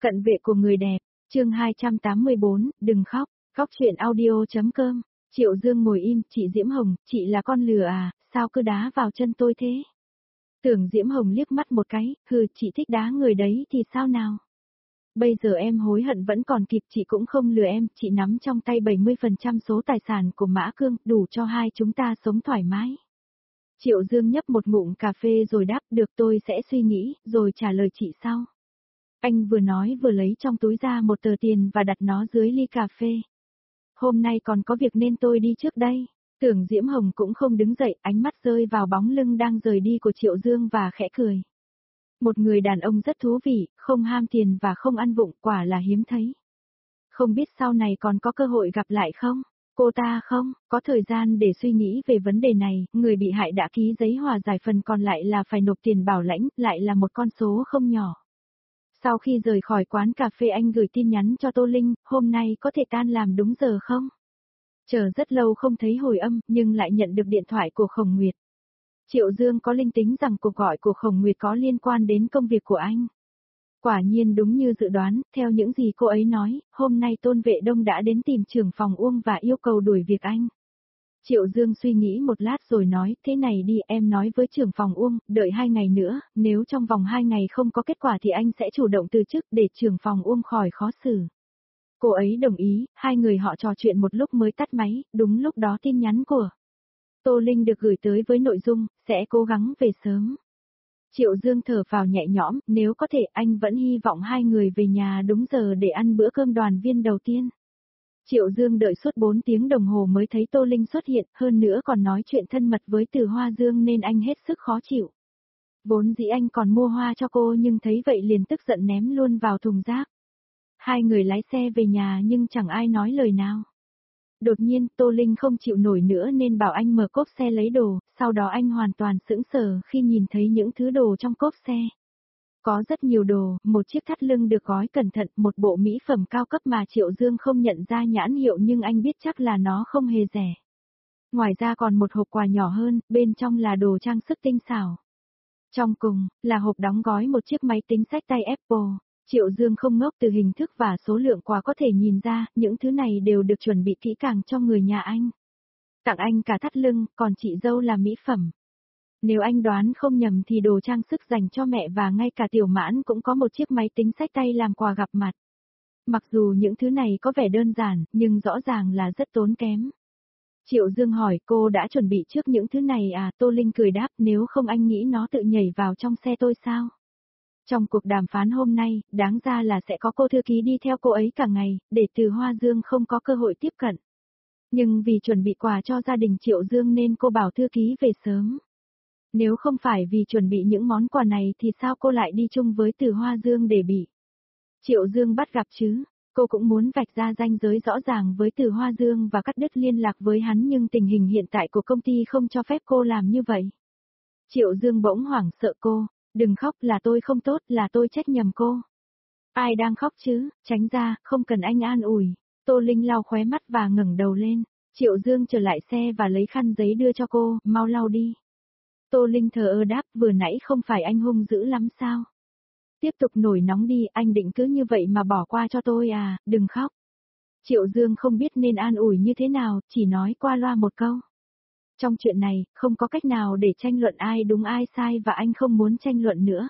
Cận vệ của người đẹp, chương 284, đừng khóc, khóc chuyện audio.com. Triệu Dương ngồi im, chị Diễm Hồng, chị là con lừa à, sao cứ đá vào chân tôi thế? Tưởng Diễm Hồng liếc mắt một cái, hừ, chị thích đá người đấy thì sao nào? Bây giờ em hối hận vẫn còn kịp, chị cũng không lừa em, chị nắm trong tay 70% số tài sản của Mã Cương, đủ cho hai chúng ta sống thoải mái. Triệu Dương nhấp một ngụm cà phê rồi đáp, được, tôi sẽ suy nghĩ, rồi trả lời chị sau. Anh vừa nói vừa lấy trong túi ra một tờ tiền và đặt nó dưới ly cà phê. Hôm nay còn có việc nên tôi đi trước đây. Tưởng Diễm Hồng cũng không đứng dậy, ánh mắt rơi vào bóng lưng đang rời đi của Triệu Dương và khẽ cười. Một người đàn ông rất thú vị, không ham tiền và không ăn vụng, quả là hiếm thấy. Không biết sau này còn có cơ hội gặp lại không? Cô ta không, có thời gian để suy nghĩ về vấn đề này, người bị hại đã ký giấy hòa giải, phần còn lại là phải nộp tiền bảo lãnh, lại là một con số không nhỏ. Sau khi rời khỏi quán cà phê anh gửi tin nhắn cho Tô Linh, hôm nay có thể tan làm đúng giờ không? Chờ rất lâu không thấy hồi âm, nhưng lại nhận được điện thoại của Khổng Nguyệt. Triệu Dương có linh tính rằng cuộc gọi của Khổng Nguyệt có liên quan đến công việc của anh. Quả nhiên đúng như dự đoán, theo những gì cô ấy nói, hôm nay Tôn Vệ Đông đã đến tìm trưởng phòng Uông và yêu cầu đuổi việc anh. Triệu Dương suy nghĩ một lát rồi nói, thế này đi, em nói với trưởng phòng Uông, đợi 2 ngày nữa, nếu trong vòng 2 ngày không có kết quả thì anh sẽ chủ động từ chức để trưởng phòng Uông khỏi khó xử. Cô ấy đồng ý, hai người họ trò chuyện một lúc mới tắt máy, đúng lúc đó tin nhắn của Tô Linh được gửi tới với nội dung, sẽ cố gắng về sớm. Triệu Dương thở phào nhẹ nhõm, nếu có thể anh vẫn hy vọng hai người về nhà đúng giờ để ăn bữa cơm đoàn viên đầu tiên. Triệu Dương đợi suốt 4 tiếng đồng hồ mới thấy Tô Linh xuất hiện, hơn nữa còn nói chuyện thân mật với Từ Hoa Dương nên anh hết sức khó chịu. Vốn dĩ anh còn mua hoa cho cô nhưng thấy vậy liền tức giận ném luôn vào thùng rác. Hai người lái xe về nhà nhưng chẳng ai nói lời nào. Đột nhiên Tô Linh không chịu nổi nữa nên bảo anh mở cốp xe lấy đồ, sau đó anh hoàn toàn sững sờ khi nhìn thấy những thứ đồ trong cốp xe. Có rất nhiều đồ, một chiếc thắt lưng được gói cẩn thận, một bộ mỹ phẩm cao cấp mà Triệu Dương không nhận ra nhãn hiệu nhưng anh biết chắc là nó không hề rẻ. Ngoài ra còn một hộp quà nhỏ hơn, bên trong là đồ trang sức tinh xảo. Trong cùng, là hộp đóng gói một chiếc máy tính xách tay Apple. Triệu Dương không ngốc, từ hình thức và số lượng quà có thể nhìn ra, những thứ này đều được chuẩn bị kỹ càng cho người nhà anh. Tặng anh cả thắt lưng, còn chị dâu là mỹ phẩm. Nếu anh đoán không nhầm thì đồ trang sức dành cho mẹ và ngay cả Tiểu Mãn cũng có một chiếc máy tính xách tay làm quà gặp mặt. Mặc dù những thứ này có vẻ đơn giản, nhưng rõ ràng là rất tốn kém. Triệu Dương hỏi, cô đã chuẩn bị trước những thứ này à? Tô Linh cười đáp, nếu không anh nghĩ nó tự nhảy vào trong xe tôi sao? Trong cuộc đàm phán hôm nay, đáng ra là sẽ có cô thư ký đi theo cô ấy cả ngày, để Từ Hoa Dương không có cơ hội tiếp cận. Nhưng vì chuẩn bị quà cho gia đình Triệu Dương nên cô bảo thư ký về sớm. Nếu không phải vì chuẩn bị những món quà này thì sao cô lại đi chung với Từ Hoa Dương để bị Triệu Dương bắt gặp chứ? Cô cũng muốn vạch ra ranh giới rõ ràng với Từ Hoa Dương và cắt đứt liên lạc với hắn, nhưng tình hình hiện tại của công ty không cho phép cô làm như vậy. Triệu Dương bỗng hoảng sợ cô. Đừng khóc, là tôi không tốt, là tôi trách nhầm cô. Ai đang khóc chứ, tránh ra, không cần anh an ủi. Tô Linh lau khóe mắt và ngẩng đầu lên. Triệu Dương trở lại xe và lấy khăn giấy đưa cho cô, mau lau đi. Tô Linh thờ ơ đáp, vừa nãy không phải anh hung dữ lắm sao? Tiếp tục nổi nóng đi, anh định cứ như vậy mà bỏ qua cho tôi à, đừng khóc. Triệu Dương không biết nên an ủi như thế nào, chỉ nói qua loa một câu. Trong chuyện này, không có cách nào để tranh luận ai đúng ai sai và anh không muốn tranh luận nữa.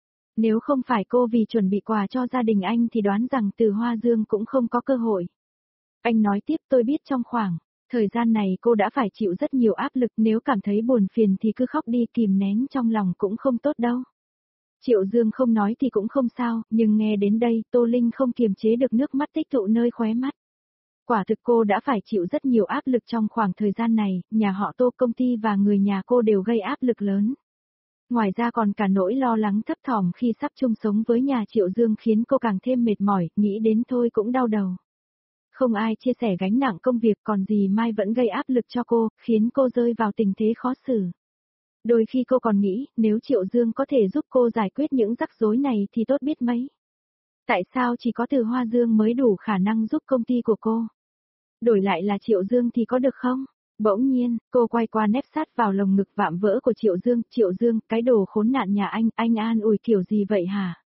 Nếu không phải cô vì chuẩn bị quà cho gia đình anh thì đoán rằng Từ Hoa Dương cũng không có cơ hội. Anh nói tiếp, tôi biết trong khoảng thời gian này cô đã phải chịu rất nhiều áp lực, nếu cảm thấy buồn phiền thì cứ khóc đi, kìm nén trong lòng cũng không tốt đâu. Triệu Dương không nói thì cũng không sao, nhưng nghe đến đây, Tô Linh không kiềm chế được nước mắt tích tụ nơi khóe mắt. Quả thực cô đã phải chịu rất nhiều áp lực trong khoảng thời gian này, nhà họ Tô, công ty và người nhà cô đều gây áp lực lớn. Ngoài ra còn cả nỗi lo lắng thấp thỏm khi sắp chung sống với nhà Triệu Dương khiến cô càng thêm mệt mỏi, nghĩ đến thôi cũng đau đầu. Không ai chia sẻ gánh nặng công việc, còn dì Mai vẫn gây áp lực cho cô, khiến cô rơi vào tình thế khó xử. Đôi khi cô còn nghĩ, nếu Triệu Dương có thể giúp cô giải quyết những rắc rối này thì tốt biết mấy. Tại sao chỉ có Từ Hoa Dương mới đủ khả năng giúp công ty của cô? Đổi lại là Triệu Dương thì có được không? Bỗng nhiên, cô quay qua nép sát vào lồng ngực vạm vỡ của Triệu Dương. Triệu Dương, cái đồ khốn nạn nhà anh an ủi kiểu gì vậy hả?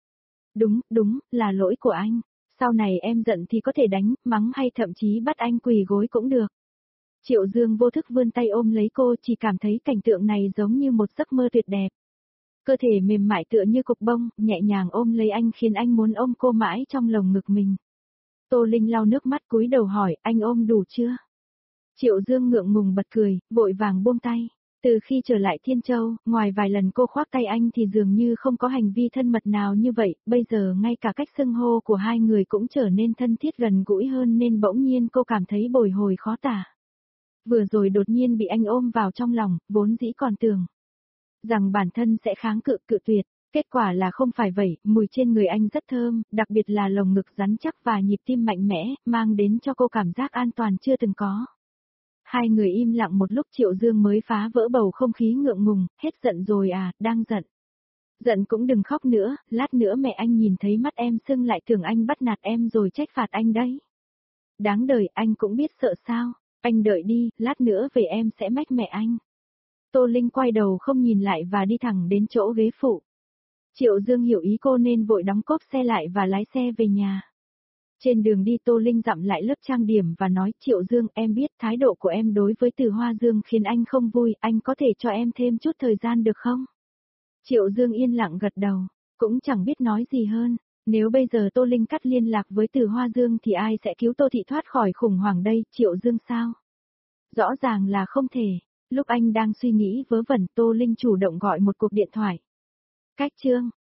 Đúng, là lỗi của anh. Sau này em giận thì có thể đánh, mắng hay thậm chí bắt anh quỳ gối cũng được. Triệu Dương vô thức vươn tay ôm lấy cô, chỉ cảm thấy cảnh tượng này giống như một giấc mơ tuyệt đẹp. Cơ thể mềm mại tựa như cục bông, nhẹ nhàng ôm lấy anh khiến anh muốn ôm cô mãi trong lồng ngực mình. Tô Linh lau nước mắt cúi đầu hỏi, anh ôm đủ chưa? Triệu Dương ngượng ngùng bật cười, vội vàng buông tay. Từ khi trở lại Thiên Châu, ngoài vài lần cô khoác tay anh thì dường như không có hành vi thân mật nào như vậy, bây giờ ngay cả cách xưng hô của hai người cũng trở nên thân thiết gần gũi hơn nên bỗng nhiên cô cảm thấy bồi hồi khó tả. Vừa rồi đột nhiên bị anh ôm vào trong lòng, vốn dĩ còn tưởng rằng bản thân sẽ kháng cự tuyệt, kết quả là không phải vậy, mùi trên người anh rất thơm, đặc biệt là lồng ngực rắn chắc và nhịp tim mạnh mẽ, mang đến cho cô cảm giác an toàn chưa từng có. Hai người im lặng một lúc Triệu Dương mới phá vỡ bầu không khí ngượng ngùng, hết giận rồi à, đang giận. Giận cũng đừng khóc nữa, lát nữa mẹ anh nhìn thấy mắt em sưng lại tưởng anh bắt nạt em rồi trách phạt anh đấy. Đáng đời, anh cũng biết sợ sao, anh đợi đi, lát nữa về em sẽ mách mẹ anh. Tô Linh quay đầu không nhìn lại và đi thẳng đến chỗ ghế phụ. Triệu Dương hiểu ý cô nên vội đóng cốp xe lại và lái xe về nhà. Trên đường đi Tô Linh dặm lại lớp trang điểm và nói, Triệu Dương, em biết thái độ của em đối với Từ Hoa Dương khiến anh không vui, anh có thể cho em thêm chút thời gian được không? Triệu Dương yên lặng gật đầu, cũng chẳng biết nói gì hơn. Nếu bây giờ Tô Linh cắt liên lạc với Từ Hoa Dương thì ai sẽ cứu Tô Thị thoát khỏi khủng hoảng đây, Triệu Dương sao? Rõ ràng là không thể. Lúc anh đang suy nghĩ vớ vẩn, Tô Linh chủ động gọi một cuộc điện thoại. Cách chương